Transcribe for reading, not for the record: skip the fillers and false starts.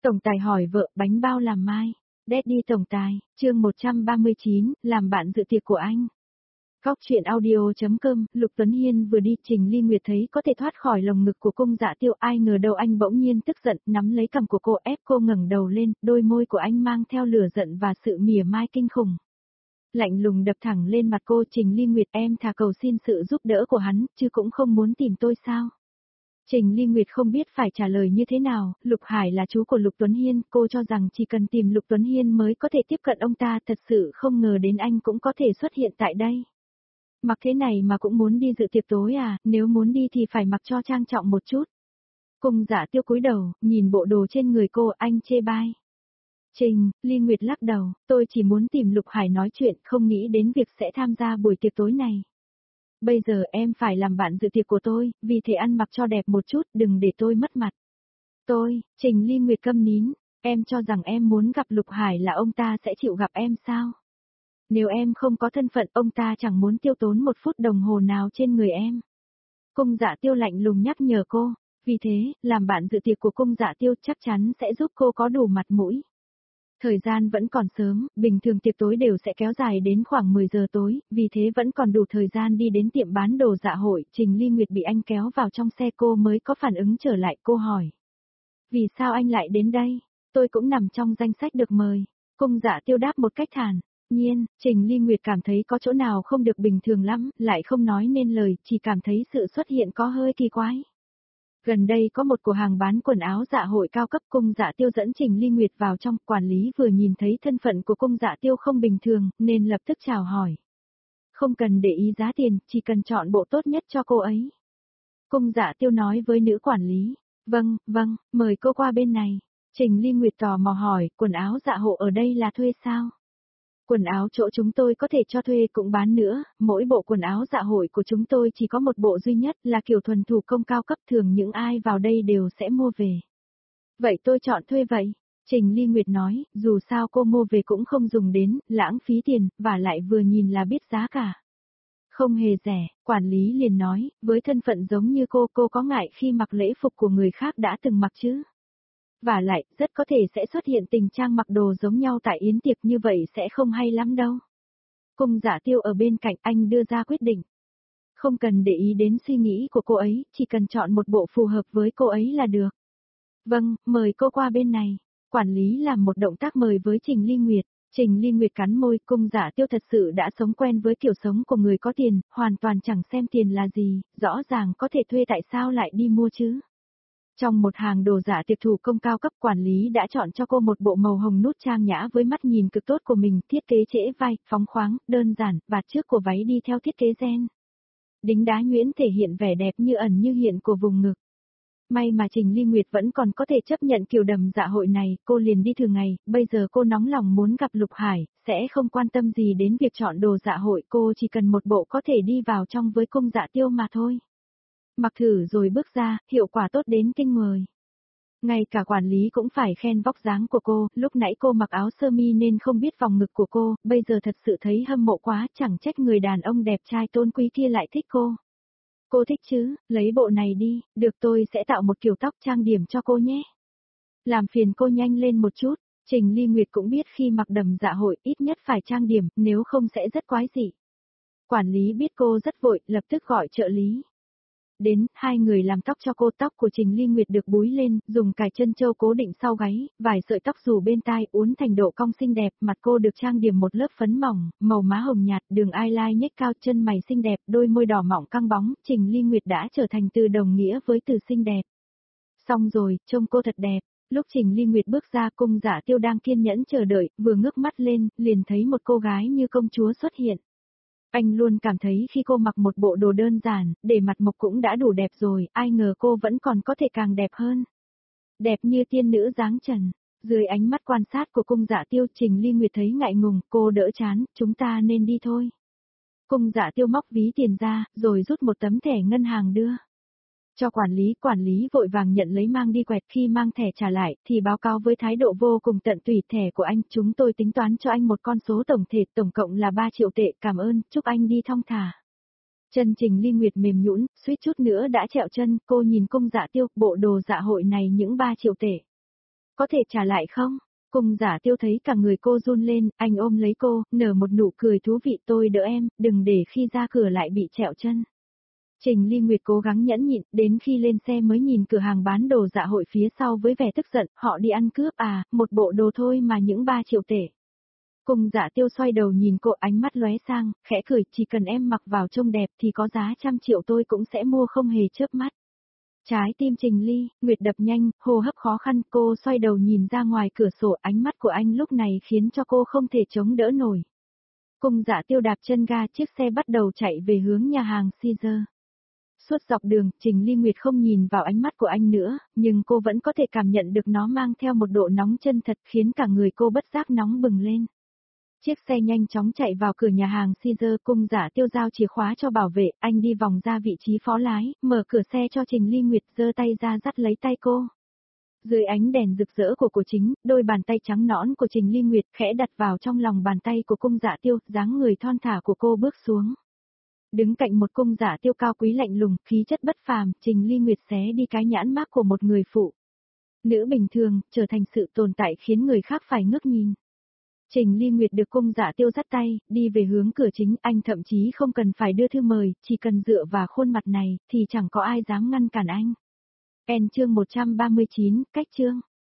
Tổng tài hỏi vợ, bánh bao làm mai. Daddy tổng tài, chương 139, làm bạn dự tiệc của anh. Góc truyện audio.com, Lục Tuấn Hiên vừa đi, Trình Ly Nguyệt thấy có thể thoát khỏi lồng ngực của Cung Dạ Tiêu, ai ngờ đâu anh bỗng nhiên tức giận, nắm lấy cằm của cô ép cô ngẩng đầu lên, đôi môi của anh mang theo lửa giận và sự mỉa mai kinh khủng. Lạnh lùng đập thẳng lên mặt cô. Trình Ly Nguyệt, em thà cầu xin sự giúp đỡ của hắn, chứ cũng không muốn tìm tôi sao? Trình Ly Nguyệt không biết phải trả lời như thế nào, Lục Hải là chú của Lục Tuấn Hiên, cô cho rằng chỉ cần tìm Lục Tuấn Hiên mới có thể tiếp cận ông ta, thật sự không ngờ đến anh cũng có thể xuất hiện tại đây. Mặc thế này mà cũng muốn đi dự tiệc tối à, nếu muốn đi thì phải mặc cho trang trọng một chút. Cung Dạ Tiêu cúi đầu, nhìn bộ đồ trên người cô, anh chê bai. Trình Ly Nguyệt lắc đầu, tôi chỉ muốn tìm Lục Hải nói chuyện, không nghĩ đến việc sẽ tham gia buổi tiệc tối này. Bây giờ em phải làm bạn dự tiệc của tôi, vì thế ăn mặc cho đẹp một chút, đừng để tôi mất mặt. Trình Ly Nguyệt câm nín, em cho rằng em muốn gặp Lục Hải là ông ta sẽ chịu gặp em sao? Nếu em không có thân phận, ông ta chẳng muốn tiêu tốn một phút đồng hồ nào trên người em. Cung Dạ Tiêu lạnh lùng nhắc nhở cô, vì thế, làm bạn dự tiệc của Cung Dạ Tiêu chắc chắn sẽ giúp cô có đủ mặt mũi. Thời gian vẫn còn sớm, bình thường tiệc tối đều sẽ kéo dài đến khoảng 10 giờ tối, vì thế vẫn còn đủ thời gian đi đến tiệm bán đồ dạ hội. Trình Ly Nguyệt bị anh kéo vào trong xe, cô mới có phản ứng trở lại. Cô hỏi, vì sao anh lại đến đây? Tôi cũng nằm trong danh sách được mời. Cung Dạ Tiêu đáp một cách thản nhiên. Trình Ly Nguyệt cảm thấy có chỗ nào không được bình thường lắm, lại không nói nên lời, chỉ cảm thấy sự xuất hiện có hơi kỳ quái. Gần đây có một cửa hàng bán quần áo dạ hội cao cấp. Cung Dạ Tiêu dẫn Trình Ly Nguyệt vào trong, quản lý vừa nhìn thấy thân phận của Cung Dạ Tiêu không bình thường, nên lập tức chào hỏi. Không cần để ý giá tiền, chỉ cần chọn bộ tốt nhất cho cô ấy. Cung Dạ Tiêu nói với nữ quản lý. Vâng, mời cô qua bên này. Trình Ly Nguyệt tò mò hỏi, quần áo dạ hội ở đây là thuê sao? Quần áo chỗ chúng tôi có thể cho thuê cũng bán nữa, mỗi bộ quần áo dạ hội của chúng tôi chỉ có một bộ duy nhất, là kiểu thuần thủ công cao cấp, thường những ai vào đây đều sẽ mua về. Vậy tôi chọn thuê vậy. Trình Ly Nguyệt nói, dù sao cô mua về cũng không dùng đến, lãng phí tiền, và lại vừa nhìn là biết giá cả. Không hề rẻ, quản lý liền nói, với thân phận giống như cô có ngại khi mặc lễ phục của người khác đã từng mặc chứ? Và lại, rất có thể sẽ xuất hiện tình trạng mặc đồ giống nhau tại yến tiệc, như vậy sẽ không hay lắm đâu. Cung Dạ Tiêu ở bên cạnh, anh đưa ra quyết định. Không cần để ý đến suy nghĩ của cô ấy, chỉ cần chọn một bộ phù hợp với cô ấy là được. Vâng, mời cô qua bên này. Quản lý làm một động tác mời với Trình Ly Nguyệt. Trình Ly Nguyệt cắn môi. Cung Dạ Tiêu thật sự đã sống quen với kiểu sống của người có tiền, hoàn toàn chẳng xem tiền là gì, rõ ràng có thể thuê, tại sao lại đi mua chứ? Trong một hàng đồ dạ tiệc thủ công cao cấp, quản lý đã chọn cho cô một bộ màu hồng nút trang nhã với mắt nhìn cực tốt của mình, thiết kế trễ vai, phóng khoáng, đơn giản, vạt trước của váy đi theo thiết kế ren. Đính đá nhuyễn thể hiện vẻ đẹp như ẩn như hiện của vùng ngực. May mà Trình Ly Nguyệt vẫn còn có thể chấp nhận kiểu đầm dạ hội này, cô liền đi thường ngày, bây giờ cô nóng lòng muốn gặp Lục Hải, sẽ không quan tâm gì đến việc chọn đồ dạ hội, cô chỉ cần một bộ có thể đi vào trong với Cung Dạ Tiêu mà thôi. Mặc thử rồi bước ra, hiệu quả tốt đến kinh người. Ngay cả quản lý cũng phải khen vóc dáng của cô, lúc nãy cô mặc áo sơ mi nên không biết vòng ngực của cô, bây giờ thật sự thấy hâm mộ quá, chẳng trách người đàn ông đẹp trai tôn quý kia lại thích cô. Cô thích chứ, lấy bộ này đi, được, tôi sẽ tạo một kiểu tóc trang điểm cho cô nhé. Làm phiền cô nhanh lên một chút. Trình Ly Nguyệt cũng biết khi mặc đầm dạ hội ít nhất phải trang điểm, nếu không sẽ rất quái dị. Quản lý biết cô rất vội, lập tức gọi trợ lý. Đến, hai người làm tóc cho cô. Tóc của Trình Ly Nguyệt được búi lên, dùng cài chân châu cố định sau gáy, vài sợi tóc rủ bên tai uốn thành độ cong xinh đẹp, mặt cô được trang điểm một lớp phấn mỏng, màu má hồng nhạt, đường eyeliner nhếch cao, chân mày xinh đẹp, đôi môi đỏ mọng căng bóng, Trình Ly Nguyệt đã trở thành từ đồng nghĩa với từ xinh đẹp. Xong rồi, trông cô thật đẹp. Lúc Trình Ly Nguyệt bước ra, Cung Dạ Tiêu đang kiên nhẫn chờ đợi, vừa ngước mắt lên, liền thấy một cô gái như công chúa xuất hiện. Anh luôn cảm thấy khi cô mặc một bộ đồ đơn giản, để mặt mộc cũng đã đủ đẹp rồi, ai ngờ cô vẫn còn có thể càng đẹp hơn. Đẹp như tiên nữ dáng trần. Dưới ánh mắt quan sát của Cung Dạ Tiêu, Trình Ly Nguyệt thấy ngại ngùng, cô đỡ chán, chúng ta nên đi thôi. Cung Dạ Tiêu móc ví tiền ra, rồi rút một tấm thẻ ngân hàng đưa cho quản lý vội vàng nhận lấy mang đi quẹt, khi mang thẻ trả lại, thì báo cáo với thái độ vô cùng tận tụy, thẻ của anh, chúng tôi tính toán cho anh một con số tổng thể, tổng cộng là 3 triệu tệ, cảm ơn, chúc anh đi thong thả. Chân Trình Ly Nguyệt mềm nhũn, suýt chút nữa đã trẹo chân, cô nhìn Cung Dạ Tiêu, bộ đồ dạ hội này những 3 triệu tệ. Có thể trả lại không? Cung Giả Tiêu thấy cả người cô run lên, anh ôm lấy cô, nở một nụ cười thú vị, tôi đỡ em, đừng để khi ra cửa lại bị trẹo chân. Trình Ly Nguyệt cố gắng nhẫn nhịn, đến khi lên xe mới nhìn cửa hàng bán đồ dạ hội phía sau với vẻ tức giận, họ đi ăn cướp à, một bộ đồ thôi mà những 3 triệu tệ. Cung Dạ Tiêu xoay đầu nhìn cô, ánh mắt lóe sang, khẽ cười, chỉ cần em mặc vào trông đẹp thì có giá 100 triệu tôi cũng sẽ mua không hề chớp mắt. Trái tim Trình Ly Nguyệt đập nhanh, hô hấp khó khăn, cô xoay đầu nhìn ra ngoài cửa sổ, ánh mắt của anh lúc này khiến cho cô không thể chống đỡ nổi. Cung Dạ Tiêu đạp chân ga, chiếc xe bắt đầu chạy về hướng nhà hàng Caesar. Suốt dọc đường, Trình Ly Nguyệt không nhìn vào ánh mắt của anh nữa, nhưng cô vẫn có thể cảm nhận được nó mang theo một độ nóng chân thật khiến cả người cô bất giác nóng bừng lên. Chiếc xe nhanh chóng chạy vào cửa nhà hàng Caesar, Cung Giả Tiêu giao chìa khóa cho bảo vệ, anh đi vòng ra vị trí phó lái, mở cửa xe cho Trình Ly Nguyệt, giơ tay ra dắt lấy tay cô. Dưới ánh đèn rực rỡ của cô chính, đôi bàn tay trắng nõn của Trình Ly Nguyệt khẽ đặt vào trong lòng bàn tay của Cung Giả Tiêu, dáng người thon thả của cô bước xuống. Đứng cạnh một Cung Giả Tiêu cao quý lạnh lùng, khí chất bất phàm, Trình Ly Nguyệt xé đi cái nhãn mác của một người phụ nữ bình thường, trở thành sự tồn tại khiến người khác phải ngước nhìn. Trình Ly Nguyệt được Cung Dạ Tiêu dắt tay, đi về hướng cửa chính, anh thậm chí không cần phải đưa thư mời, chỉ cần dựa vào khuôn mặt này, thì chẳng có ai dám ngăn cản anh. Chương 139, cách chương.